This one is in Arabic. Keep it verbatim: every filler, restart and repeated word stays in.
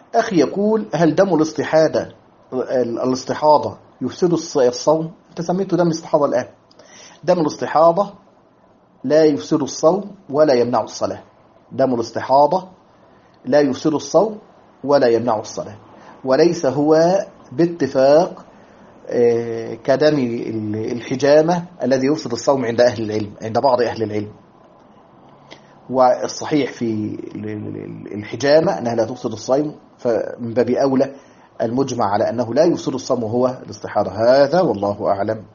أخي يقول: هل دم الاستحادة الاستحاضة يفسد الصوم؟ أنت سميته دم استحاضة الآن. دم الاستحاضة لا يفسد الصوم ولا يمنع الصلاة. دم الاستحاضة لا يفسد الصوم ولا يمنع الصلاة، وليس هو باتفاق كدم الحجامة الذي يفسد الصوم عند أهل العلم، عند بعض أهل العلم. والصحيح في الحجامة أنها لا تفسد الصوم، فمن باب أولى المجمع على أنه لا يفسد الصوم وهو الاستحاضة. هذا والله أعلم.